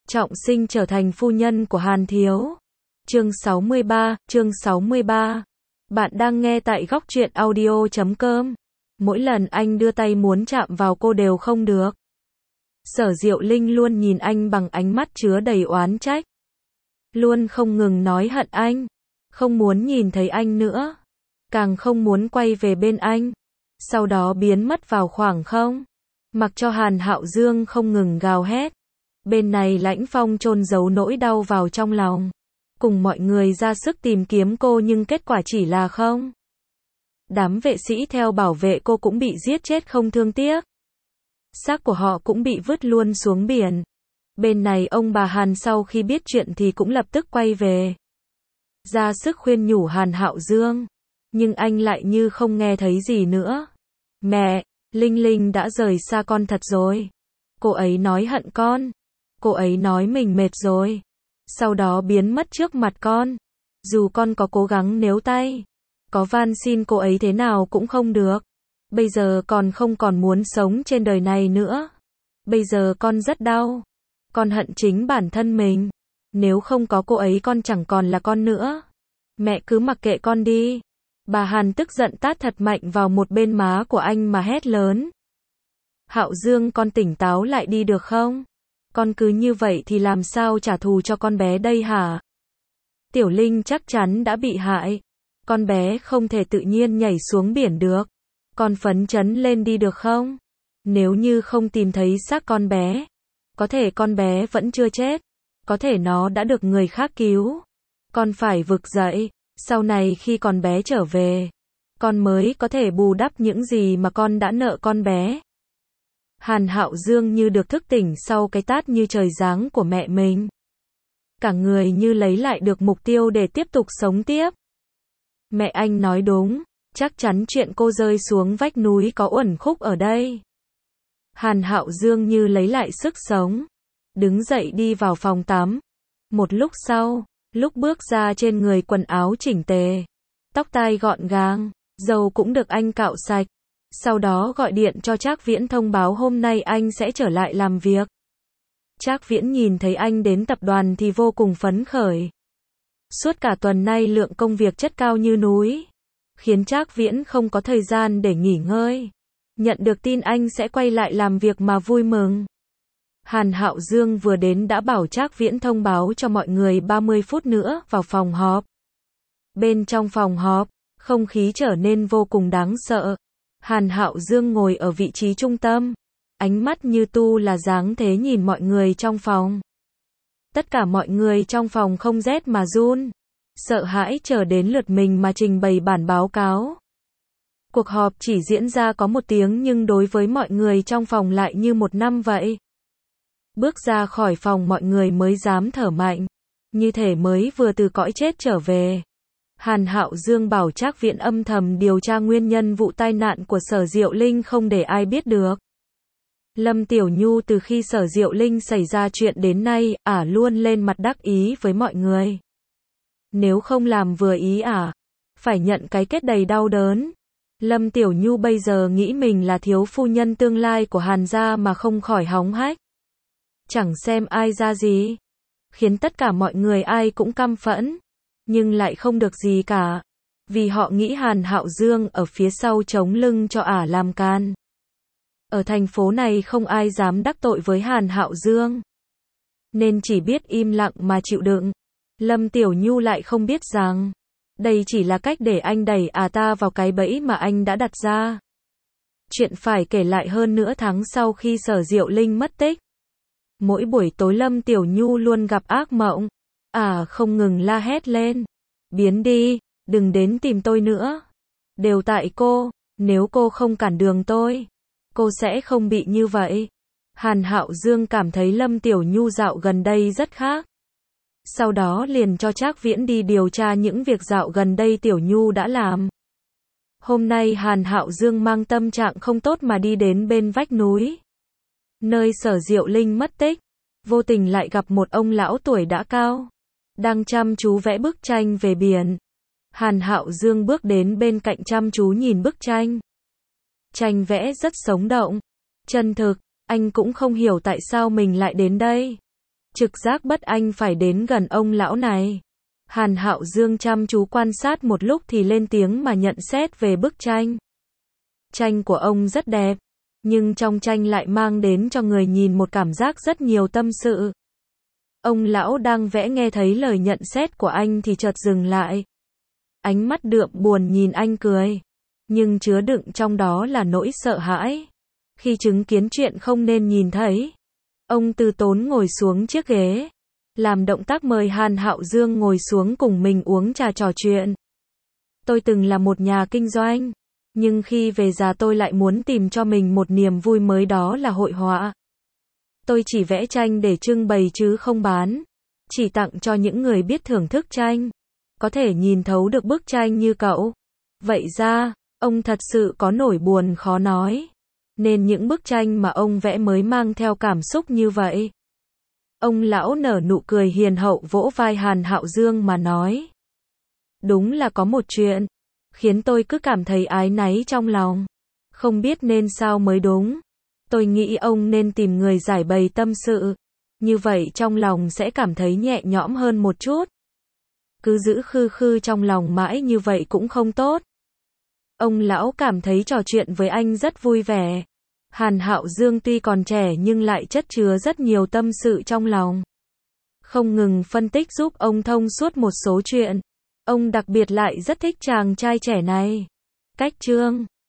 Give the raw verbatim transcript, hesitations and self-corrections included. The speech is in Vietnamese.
Trọng sinh trở thành phu nhân của Hàn Thiếu. Chương sáu mươi ba, chương sáu mươi ba. Bạn đang nghe tại góc truyện audio chấm com. Mỗi lần anh đưa tay muốn chạm vào cô đều không được. Sở Diệu Linh luôn nhìn anh bằng ánh mắt chứa đầy oán trách. Luôn không ngừng nói hận anh. Không muốn nhìn thấy anh nữa. Càng không muốn quay về bên anh. Sau đó biến mất vào khoảng không. Mặc cho Hàn Hạo Dương không ngừng gào hét. Bên này Lãnh Phong chôn giấu nỗi đau vào trong lòng. Cùng mọi người ra sức tìm kiếm cô nhưng kết quả chỉ là không. Đám vệ sĩ theo bảo vệ cô cũng bị giết chết không thương tiếc. Xác của họ cũng bị vứt luôn xuống biển. Bên này ông bà Hàn sau khi biết chuyện thì cũng lập tức quay về. Ra sức khuyên nhủ Hàn Hạo Dương. Nhưng anh lại như không nghe thấy gì nữa. Mẹ, Linh Linh đã rời xa con thật rồi. Cô ấy nói hận con. Cô ấy nói mình mệt rồi. Sau đó biến mất trước mặt con. Dù con có cố gắng níu tay, có van xin cô ấy thế nào cũng không được. Bây giờ con không còn muốn sống trên đời này nữa. Bây giờ con rất đau. Con hận chính bản thân mình. Nếu không có cô ấy con chẳng còn là con nữa. Mẹ cứ mặc kệ con đi. Bà Hàn tức giận tát thật mạnh vào một bên má của anh mà hét lớn. Hạo Dương, con tỉnh táo lại đi được không? Con cứ như vậy thì làm sao trả thù cho con bé đây hả? Tiểu Linh chắc chắn đã bị hại. Con bé không thể tự nhiên nhảy xuống biển được. Con phấn chấn lên đi được không? Nếu như không tìm thấy xác con bé, có thể con bé vẫn chưa chết. Có thể nó đã được người khác cứu. Con phải vực dậy. Sau này khi con bé trở về, con mới có thể bù đắp những gì mà con đã nợ con bé. Hàn Hạo Dương như được thức tỉnh sau cái tát như trời giáng của mẹ mình. Cả người như lấy lại được mục tiêu để tiếp tục sống tiếp. Mẹ anh nói đúng, chắc chắn chuyện cô rơi xuống vách núi có uẩn khúc ở đây. Hàn Hạo Dương như lấy lại sức sống. Đứng dậy đi vào phòng tắm. Một lúc sau, lúc bước ra trên người quần áo chỉnh tề. Tóc tai gọn gàng, râu cũng được anh cạo sạch. Sau đó gọi điện cho Trác Viễn thông báo hôm nay anh sẽ trở lại làm việc. Trác Viễn nhìn thấy anh đến tập đoàn thì vô cùng phấn khởi. Suốt cả tuần nay lượng công việc chất cao như núi, khiến Trác Viễn không có thời gian để nghỉ ngơi. Nhận được tin anh sẽ quay lại làm việc mà vui mừng. Hàn Hạo Dương vừa đến đã bảo Trác Viễn thông báo cho mọi người ba mươi phút nữa vào phòng họp. Bên trong phòng họp, không khí trở nên vô cùng đáng sợ. Hàn Hạo Dương ngồi ở vị trí trung tâm, ánh mắt như tu là dáng thế nhìn mọi người trong phòng. Tất cả mọi người trong phòng không rét mà run, sợ hãi chờ đến lượt mình mà trình bày bản báo cáo. Cuộc họp chỉ diễn ra có một tiếng nhưng đối với mọi người trong phòng lại như một năm vậy. Bước ra khỏi phòng mọi người mới dám thở mạnh, như thể mới vừa từ cõi chết trở về. Hàn Hạo Dương bảo Trác Viễn âm thầm điều tra nguyên nhân vụ tai nạn của Sở Diệu Linh không để ai biết được. Lâm Tiểu Nhu từ khi Sở Diệu Linh xảy ra chuyện đến nay, ả luôn lên mặt đắc ý với mọi người. Nếu không làm vừa ý ả, phải nhận cái kết đầy đau đớn. Lâm Tiểu Nhu bây giờ nghĩ mình là thiếu phu nhân tương lai của Hàn gia mà không khỏi hóng hách. Chẳng xem ai ra gì. Khiến tất cả mọi người ai cũng căm phẫn. Nhưng lại không được gì cả. Vì họ nghĩ Hàn Hạo Dương ở phía sau chống lưng cho ả làm can. Ở thành phố này không ai dám đắc tội với Hàn Hạo Dương. Nên chỉ biết im lặng mà chịu đựng. Lâm Tiểu Nhu lại không biết rằng đây chỉ là cách để anh đẩy à ta vào cái bẫy mà anh đã đặt ra. Chuyện phải kể lại hơn nửa tháng sau khi Sở Diệu Linh mất tích. Mỗi buổi tối Lâm Tiểu Nhu luôn gặp ác mộng. À không ngừng la hét lên. Biến đi, đừng đến tìm tôi nữa. Đều tại cô, nếu cô không cản đường tôi, cô sẽ không bị như vậy. Hàn Hạo Dương cảm thấy Lâm Tiểu Nhu dạo gần đây rất khác. Sau đó liền cho Trác Viễn đi điều tra những việc dạo gần đây Tiểu Nhu đã làm. Hôm nay Hàn Hạo Dương mang tâm trạng không tốt mà đi đến bên vách núi, nơi Sở Diệu Linh mất tích. Vô tình lại gặp một ông lão tuổi đã cao, đang chăm chú vẽ bức tranh về biển. Hàn Hạo Dương bước đến bên cạnh chăm chú nhìn bức tranh. Tranh vẽ rất sống động, chân thực, anh cũng không hiểu tại sao mình lại đến đây. Trực giác bắt anh phải đến gần ông lão này. Hàn Hạo Dương chăm chú quan sát một lúc thì lên tiếng mà nhận xét về bức tranh. Tranh của ông rất đẹp, nhưng trong tranh lại mang đến cho người nhìn một cảm giác rất nhiều tâm sự. Ông lão đang vẽ nghe thấy lời nhận xét của anh thì chợt dừng lại. Ánh mắt đượm buồn nhìn anh cười, nhưng chứa đựng trong đó là nỗi sợ hãi. Khi chứng kiến chuyện không nên nhìn thấy, ông từ tốn ngồi xuống chiếc ghế, làm động tác mời Hàn Hạo Dương ngồi xuống cùng mình uống trà trò chuyện. Tôi từng là một nhà kinh doanh, nhưng khi về già tôi lại muốn tìm cho mình một niềm vui mới, đó là hội họa. Tôi chỉ vẽ tranh để trưng bày chứ không bán, chỉ tặng cho những người biết thưởng thức tranh, có thể nhìn thấu được bức tranh như cậu. Vậy ra, ông thật sự có nỗi buồn khó nói, nên những bức tranh mà ông vẽ mới mang theo cảm xúc như vậy. Ông lão nở nụ cười hiền hậu vỗ vai Hàn Hạo Dương mà nói. Đúng là có một chuyện, khiến tôi cứ cảm thấy áy náy trong lòng. Không biết nên sao mới đúng. Tôi nghĩ ông nên tìm người giải bày tâm sự. Như vậy trong lòng sẽ cảm thấy nhẹ nhõm hơn một chút. Cứ giữ khư khư trong lòng mãi như vậy cũng không tốt. Ông lão cảm thấy trò chuyện với anh rất vui vẻ. Hàn Hạo Dương tuy còn trẻ nhưng lại chất chứa rất nhiều tâm sự trong lòng. Không ngừng phân tích giúp ông thông suốt một số chuyện. Ông đặc biệt lại rất thích chàng trai trẻ này. Cách chương